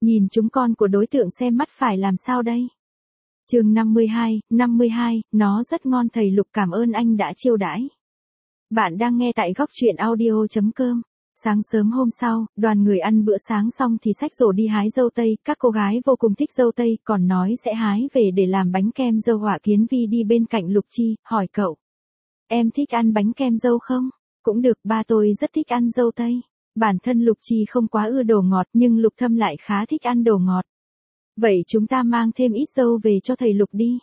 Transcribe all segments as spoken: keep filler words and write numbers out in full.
Nhìn chúng con của đối tượng xem mắt phải làm sao đây? Chương năm mươi hai, năm mươi hai, nó rất ngon thầy Lục cảm ơn anh đã chiêu đãi. Bạn đang nghe tại góc truyện audio chấm com. Sáng sớm hôm sau, đoàn người ăn bữa sáng xong thì xách rổ đi hái dâu tây, các cô gái vô cùng thích dâu tây, còn nói sẽ hái về để làm bánh kem dâu. Họa Kiến Vi đi bên cạnh Lục Chi, hỏi cậu. Em thích ăn bánh kem dâu không? Cũng được, ba tôi rất thích ăn dâu tây. Bản thân Lục Chi không quá ưa đồ ngọt nhưng Lục Thâm lại khá thích ăn đồ ngọt. Vậy chúng ta mang thêm ít dâu về cho thầy Lục đi.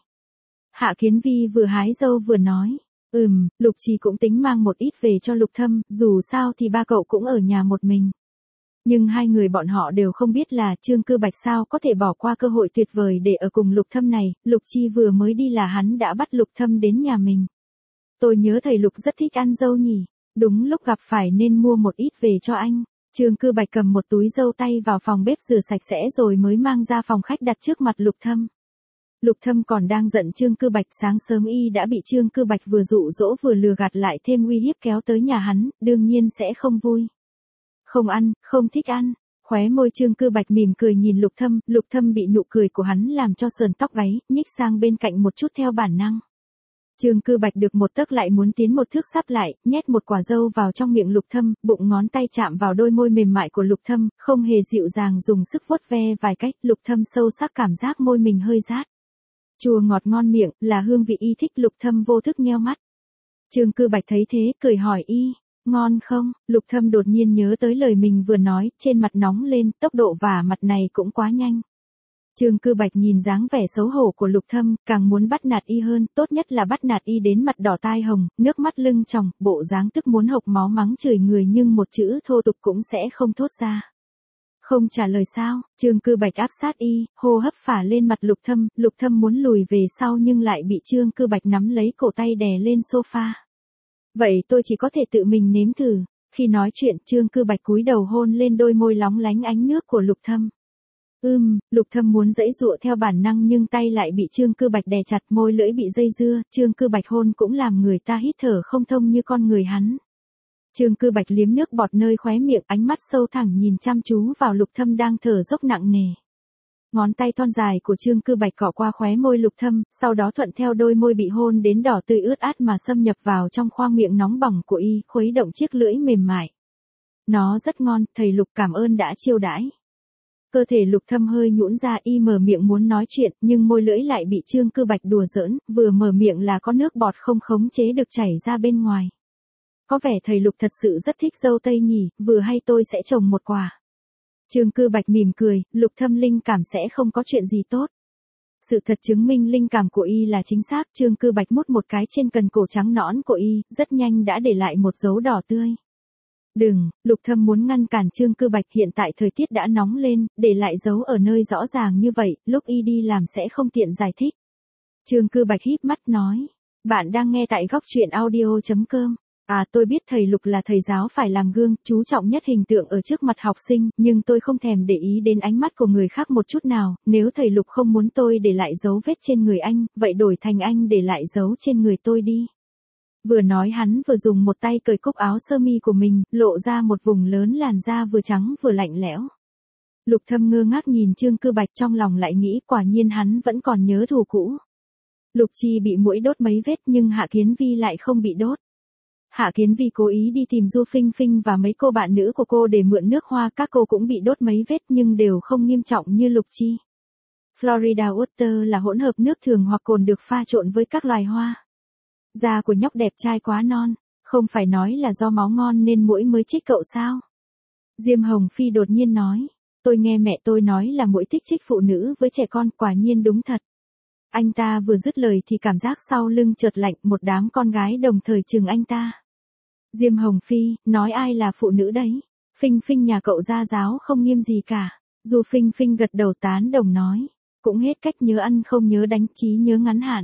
Hạ Kiến Vi vừa hái dâu vừa nói. Ừm, Lục Chi cũng tính mang một ít về cho Lục Thâm, dù sao thì ba cậu cũng ở nhà một mình. Nhưng hai người bọn họ đều không biết là Trương Cư Bạch sao có thể bỏ qua cơ hội tuyệt vời để ở cùng Lục Thâm này. Lục Chi vừa mới đi là hắn đã bắt Lục Thâm đến nhà mình. Tôi nhớ thầy Lục rất thích ăn dâu nhỉ. Đúng lúc gặp phải nên mua một ít về cho anh. Trương Cư Bạch cầm một túi dâu tay vào phòng bếp rửa sạch sẽ rồi mới mang ra phòng khách đặt trước mặt Lục Thâm. Lục Thâm còn đang giận Trương Cư Bạch, sáng sớm y đã bị Trương Cư Bạch vừa dụ dỗ vừa lừa gạt lại thêm uy hiếp kéo tới nhà hắn, đương nhiên sẽ không vui. Không ăn, không thích ăn. Khóe môi Trương Cư Bạch mỉm cười nhìn Lục Thâm, Lục Thâm bị nụ cười của hắn làm cho sờn tóc gáy, nhích sang bên cạnh một chút theo bản năng. Trương Cư Bạch được một tấc lại muốn tiến một thước sắp lại, nhét một quả dâu vào trong miệng Lục Thâm, bụng ngón tay chạm vào đôi môi mềm mại của Lục Thâm, không hề dịu dàng dùng sức vuốt ve vài cách, Lục Thâm sâu sắc cảm giác môi mình hơi rát. Chua ngọt ngon miệng, là hương vị y thích. Lục Thâm vô thức nheo mắt. Trương Cư Bạch thấy thế, cười hỏi y, ngon không? Lục Thâm đột nhiên nhớ tới lời mình vừa nói, trên mặt nóng lên, tốc độ vả mặt này cũng quá nhanh. Trương Cư Bạch nhìn dáng vẻ xấu hổ của Lục Thâm, càng muốn bắt nạt y hơn, tốt nhất là bắt nạt y đến mặt đỏ tai hồng, nước mắt lưng tròng, bộ dáng tức muốn hộc máu mắng chửi người nhưng một chữ thô tục cũng sẽ không thốt ra. Không trả lời sao? Trương Cư Bạch áp sát y, hô hấp phả lên mặt Lục Thâm, Lục Thâm muốn lùi về sau nhưng lại bị Trương Cư Bạch nắm lấy cổ tay đè lên sofa. Vậy tôi chỉ có thể tự mình nếm thử. Khi nói chuyện, Trương Cư Bạch cúi đầu hôn lên đôi môi lóng lánh ánh nước của Lục Thâm. Ưm, Lục Thâm muốn giãy giụa theo bản năng nhưng tay lại bị Trương Cư Bạch đè chặt, môi lưỡi bị dây dưa, Trương Cư Bạch hôn cũng làm người ta hít thở không thông như con người hắn. Trương Cư Bạch liếm nước bọt nơi khóe miệng, ánh mắt sâu thẳng nhìn chăm chú vào Lục Thâm đang thở dốc nặng nề. Ngón tay thon dài của Trương Cư Bạch cọ qua khóe môi Lục Thâm, sau đó thuận theo đôi môi bị hôn đến đỏ tươi ướt át mà xâm nhập vào trong khoang miệng nóng bỏng của y, khuấy động chiếc lưỡi mềm mại. Nó rất ngon, thầy Lục cảm ơn đã chiêu đãi. Cơ thể Lục Thâm hơi nhũn ra, y mở miệng muốn nói chuyện, nhưng môi lưỡi lại bị Trương Cư Bạch đùa giỡn, vừa mở miệng là có nước bọt không khống chế được chảy ra bên ngoài. Có vẻ thầy Lục thật sự rất thích dâu tây nhỉ, vừa hay tôi sẽ trồng một quả. Trương Cư Bạch mỉm cười, Lục Thâm linh cảm sẽ không có chuyện gì tốt. Sự thật chứng minh linh cảm của y là chính xác, Trương Cư Bạch mút một cái trên cần cổ trắng nõn của y, rất nhanh đã để lại một dấu đỏ tươi. Đừng, Lục Thâm muốn ngăn cản Trương Cư Bạch, hiện tại thời tiết đã nóng lên, để lại dấu ở nơi rõ ràng như vậy, lúc y đi làm sẽ không tiện giải thích. Trương Cư Bạch híp mắt nói, bạn đang nghe tại góc truyện audio chấm com. À, tôi biết thầy Lục là thầy giáo phải làm gương, chú trọng nhất hình tượng ở trước mặt học sinh, nhưng tôi không thèm để ý đến ánh mắt của người khác một chút nào, nếu thầy Lục không muốn tôi để lại dấu vết trên người anh, vậy đổi thành anh để lại dấu trên người tôi đi. Vừa nói hắn vừa dùng một tay cởi cúc áo sơ mi của mình, lộ ra một vùng lớn làn da vừa trắng vừa lạnh lẽo. Lục Thâm ngơ ngác nhìn Trương Cư Bạch, trong lòng lại nghĩ quả nhiên hắn vẫn còn nhớ thù cũ. Lục Chi bị muỗi đốt mấy vết nhưng Hạ Kiến Vi lại không bị đốt. Hạ Kiến Vi cố ý đi tìm Du Phinh Phinh và mấy cô bạn nữ của cô để mượn nước hoa, các cô cũng bị đốt mấy vết nhưng đều không nghiêm trọng như Lục Chi. Florida Water là hỗn hợp nước thường hoặc cồn được pha trộn với các loài hoa. Da của nhóc đẹp trai quá non, không phải nói là do máu ngon nên muỗi mới chích cậu sao? Diêm Hồng Phi đột nhiên nói, tôi nghe mẹ tôi nói là muỗi thích chích phụ nữ với trẻ con, quả nhiên đúng thật. Anh ta vừa dứt lời thì cảm giác sau lưng chợt lạnh, một đám con gái đồng thời chừng anh ta. Diêm Hồng Phi, nói ai là phụ nữ đấy? Phinh Phinh nhà cậu gia giáo không nghiêm gì cả. Du Phinh Phinh gật đầu tán đồng nói, cũng hết cách nhớ ăn không nhớ đánh, trí nhớ ngắn hạn.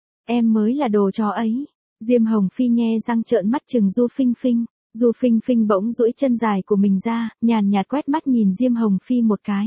Em mới là đồ chó ấy. Diêm Hồng Phi nhe răng trợn mắt chừng Du Phinh Phinh. Du Phinh Phinh bỗng duỗi chân dài của mình ra, nhàn nhạt quét mắt nhìn Diêm Hồng Phi một cái.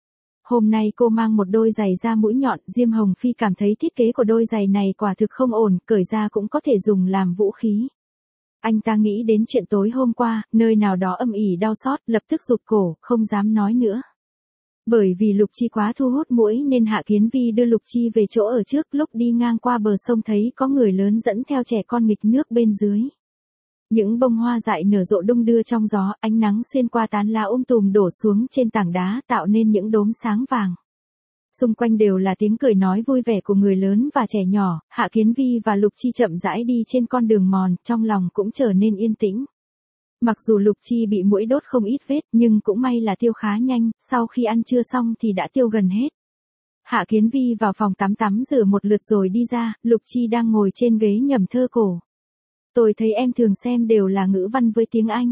Hôm nay cô mang một đôi giày da mũi nhọn, Diêm Hồng Phi cảm thấy thiết kế của đôi giày này quả thực không ổn, cởi ra cũng có thể dùng làm vũ khí. Anh ta nghĩ đến chuyện tối hôm qua, nơi nào đó âm ỉ đau xót, lập tức rụt cổ, không dám nói nữa. Bởi vì Lục Chi quá thu hút muỗi nên Hạ Kiến Vi đưa Lục Chi về chỗ ở trước, lúc đi ngang qua bờ sông thấy có người lớn dẫn theo trẻ con nghịch nước bên dưới. Những bông hoa dại nở rộ đung đưa trong gió, ánh nắng xuyên qua tán lá um tùm đổ xuống trên tảng đá tạo nên những đốm sáng vàng. Xung quanh đều là tiếng cười nói vui vẻ của người lớn và trẻ nhỏ, Hạ Kiến Vi và Lục Chi chậm rãi đi trên con đường mòn, trong lòng cũng trở nên yên tĩnh. Mặc dù Lục Chi bị muỗi đốt không ít vết, nhưng cũng may là tiêu khá nhanh, sau khi ăn trưa xong thì đã tiêu gần hết. Hạ Kiến Vi vào phòng tắm tắm rửa một lượt rồi đi ra, Lục Chi đang ngồi trên ghế nhẩm thơ cổ. Tôi thấy em thường xem đều là ngữ văn với tiếng Anh.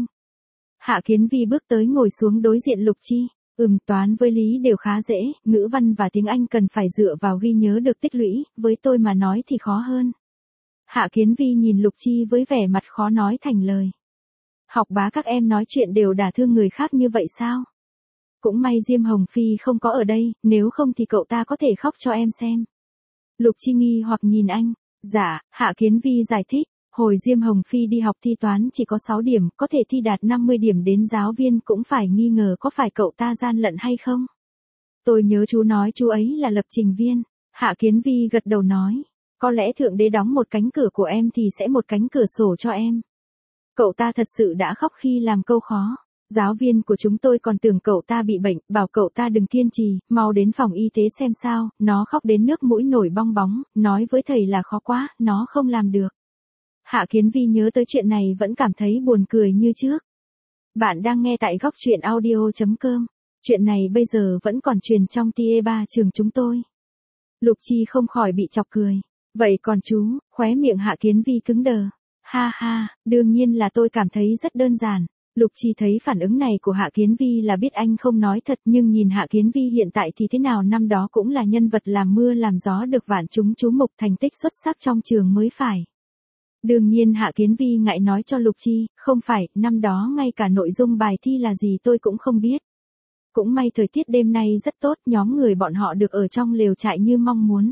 Hạ Kiến Vi bước tới ngồi xuống đối diện Lục Chi. Ừm, toán với lý đều khá dễ, ngữ văn và tiếng Anh cần phải dựa vào ghi nhớ được tích lũy, với tôi mà nói thì khó hơn. Hạ Kiến Vi nhìn Lục Chi với vẻ mặt khó nói thành lời. Học bá các em nói chuyện đều đả thương người khác như vậy sao? Cũng may Diêm Hồng Phi không có ở đây, nếu không thì cậu ta có thể khóc cho em xem. Lục Chi nghi hoặc nhìn anh. Dạ, Hạ Kiến Vi giải thích. Hồi Diêm Hồng Phi đi học thi toán chỉ có sáu điểm, có thể thi đạt năm mươi điểm đến giáo viên cũng phải nghi ngờ có phải cậu ta gian lận hay không. Tôi nhớ chú nói chú ấy là lập trình viên. Hạ Kiến Vi gật đầu nói. Có lẽ Thượng Đế đóng một cánh cửa của em thì sẽ một cánh cửa sổ cho em. Cậu ta thật sự đã khóc khi làm câu khó. Giáo viên của chúng tôi còn tưởng cậu ta bị bệnh, bảo cậu ta đừng kiên trì, mau đến phòng y tế xem sao, nó khóc đến nước mũi nổi bong bóng, nói với thầy là khó quá, nó không làm được. Hạ Kiến Vi nhớ tới chuyện này vẫn cảm thấy buồn cười như trước. Bạn đang nghe tại góc truyện audio chấm com. Chuyện này bây giờ vẫn còn truyền trong T E ba trường chúng tôi. Lục Chi không khỏi bị chọc cười. Vậy còn chú, khóe miệng Hạ Kiến Vi cứng đờ. Ha ha, đương nhiên là tôi cảm thấy rất đơn giản. Lục Chi thấy phản ứng này của Hạ Kiến Vi là biết anh không nói thật, nhưng nhìn Hạ Kiến Vi hiện tại thì thế nào năm đó cũng là nhân vật làm mưa làm gió được vạn chúng chú mục, thành tích xuất sắc trong trường mới phải. Đương nhiên Hạ Kiến Vi ngại nói cho Lục Chi, không phải, năm đó ngay cả nội dung bài thi là gì tôi cũng không biết. Cũng may thời tiết đêm nay rất tốt, nhóm người bọn họ được ở trong lều trại như mong muốn.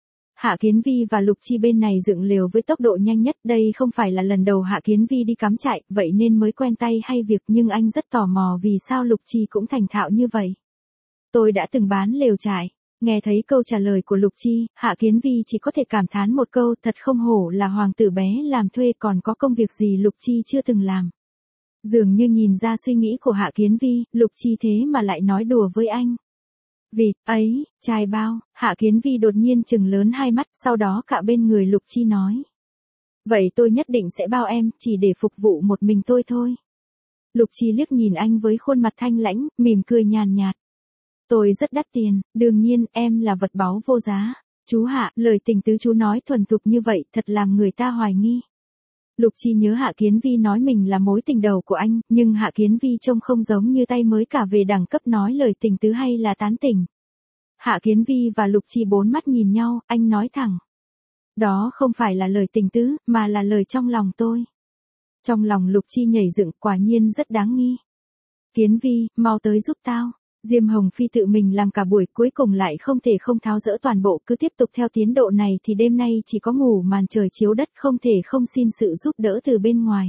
Hạ Kiến Vi và Lục Chi bên này dựng lều với tốc độ nhanh nhất, đây không phải là lần đầu Hạ Kiến Vi đi cắm trại, vậy nên mới quen tay hay việc, nhưng anh rất tò mò vì sao Lục Chi cũng thành thạo như vậy. Tôi đã từng bán lều trại. Nghe thấy câu trả lời của Lục Chi, Hạ Kiến Vi chỉ có thể cảm thán một câu, thật không hổ là hoàng tử bé làm thuê, còn có công việc gì Lục Chi chưa từng làm. Dường như nhìn ra suy nghĩ của Hạ Kiến Vi, Lục Chi thế mà lại nói đùa với anh. Vịt, ấy, chai bao, Hạ Kiến Vi đột nhiên trừng lớn hai mắt, sau đó cạ bên người Lục Chi nói. Vậy tôi nhất định sẽ bao em, chỉ để phục vụ một mình tôi thôi. Lục Chi liếc nhìn anh với khuôn mặt thanh lãnh, mỉm cười nhàn nhạt. Tôi rất đắt tiền, đương nhiên, em là vật báu vô giá. Chú Hạ, lời tình tứ chú nói thuần thục như vậy, thật làm người ta hoài nghi. Lục Chi nhớ Hạ Kiến Vi nói mình là mối tình đầu của anh, nhưng Hạ Kiến Vi trông không giống như tay mới cả về đẳng cấp nói lời tình tứ hay là tán tỉnh. Hạ Kiến Vi và Lục Chi bốn mắt nhìn nhau, anh nói thẳng. Đó không phải là lời tình tứ, mà là lời trong lòng tôi. Trong lòng Lục Chi nhảy dựng, quả nhiên rất đáng nghi. Kiến Vi, mau tới giúp tao. Diêm Hồng Phi tự mình làm cả buổi, cuối cùng lại không thể không tháo dỡ toàn bộ, cứ tiếp tục theo tiến độ này thì đêm nay chỉ có ngủ màn trời chiếu đất, không thể không xin sự giúp đỡ từ bên ngoài.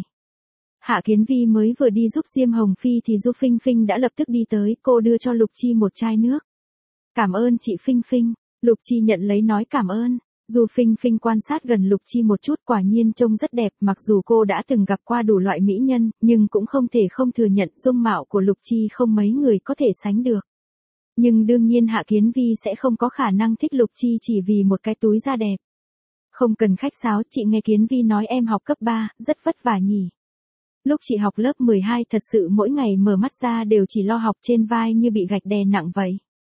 Hạ Kiến Vi mới vừa đi giúp Diêm Hồng Phi thì Du Phinh Phinh đã lập tức đi tới, cô đưa cho Lục Chi một chai nước. Cảm ơn chị Phinh Phinh. Lục Chi nhận lấy nói cảm ơn. Du Phinh Phinh quan sát gần Lục Chi một chút, quả nhiên trông rất đẹp, mặc dù cô đã từng gặp qua đủ loại mỹ nhân, nhưng cũng không thể không thừa nhận dung mạo của Lục Chi không mấy người có thể sánh được. Nhưng đương nhiên Hạ Kiến Vi sẽ không có khả năng thích Lục Chi chỉ vì một cái túi da đẹp. Không cần khách sáo, chị nghe Kiến Vi nói em học cấp ba, rất vất vả nhỉ. Lúc chị học lớp mười hai thật sự mỗi ngày mở mắt ra đều chỉ lo học, trên vai như bị gạch đè nặng vậy.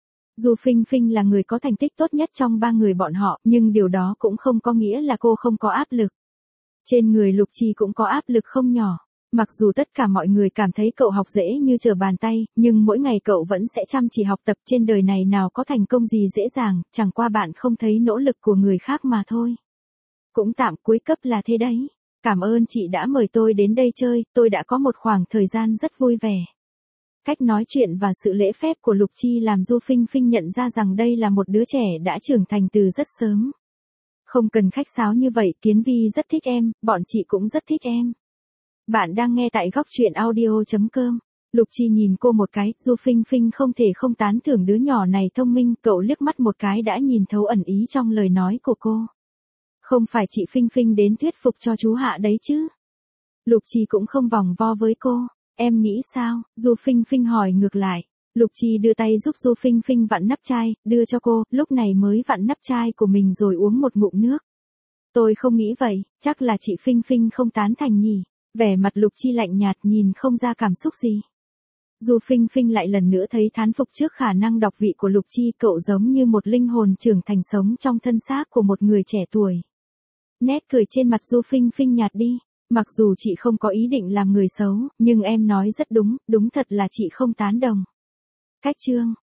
Dù Phinh Phinh là người có thành tích tốt nhất trong ba người bọn họ, nhưng điều đó cũng không có nghĩa là cô không có áp lực. Trên người Lục Chi cũng có áp lực không nhỏ. Mặc dù tất cả mọi người cảm thấy cậu học dễ như trở bàn tay, nhưng mỗi ngày cậu vẫn sẽ chăm chỉ học tập, trên đời này nào có thành công gì dễ dàng, chẳng qua bạn không thấy nỗ lực của người khác mà thôi. Cũng tạm, cuối cấp là thế đấy. Cảm ơn chị đã mời tôi đến đây chơi, tôi đã có một khoảng thời gian rất vui vẻ. Cách nói chuyện và sự lễ phép của Lục Chi làm Du Phinh Phinh nhận ra rằng đây là một đứa trẻ đã trưởng thành từ rất sớm. Không cần khách sáo như vậy, Kiến Vi rất thích em, bọn chị cũng rất thích em. Bạn đang nghe tại góc truyện audio chấm com. Lục Chi nhìn cô một cái, Du Phinh Phinh không thể không tán thưởng đứa nhỏ này thông minh, cậu liếc mắt một cái đã nhìn thấu ẩn ý trong lời nói của cô. Không phải chị Phinh Phinh đến thuyết phục cho chú Hạ đấy chứ? Lục Chi cũng không vòng vo với cô, em nghĩ sao? Du Phinh Phinh hỏi ngược lại. Lục Chi đưa tay giúp Du Phinh Phinh vặn nắp chai, đưa cho cô, lúc này mới vặn nắp chai của mình rồi uống một ngụm nước. Tôi không nghĩ vậy, chắc là chị Phinh Phinh không tán thành nhỉ? Vẻ mặt Lục Chi lạnh nhạt nhìn không ra cảm xúc gì. Du Phinh Phinh lại lần nữa thấy thán phục trước khả năng đọc vị của Lục Chi, cậu giống như một linh hồn trưởng thành sống trong thân xác của một người trẻ tuổi. Nét cười trên mặt Du Phinh Phinh nhạt đi, mặc dù chị không có ý định làm người xấu, nhưng em nói rất đúng, đúng thật là chị không tán đồng. Cách chương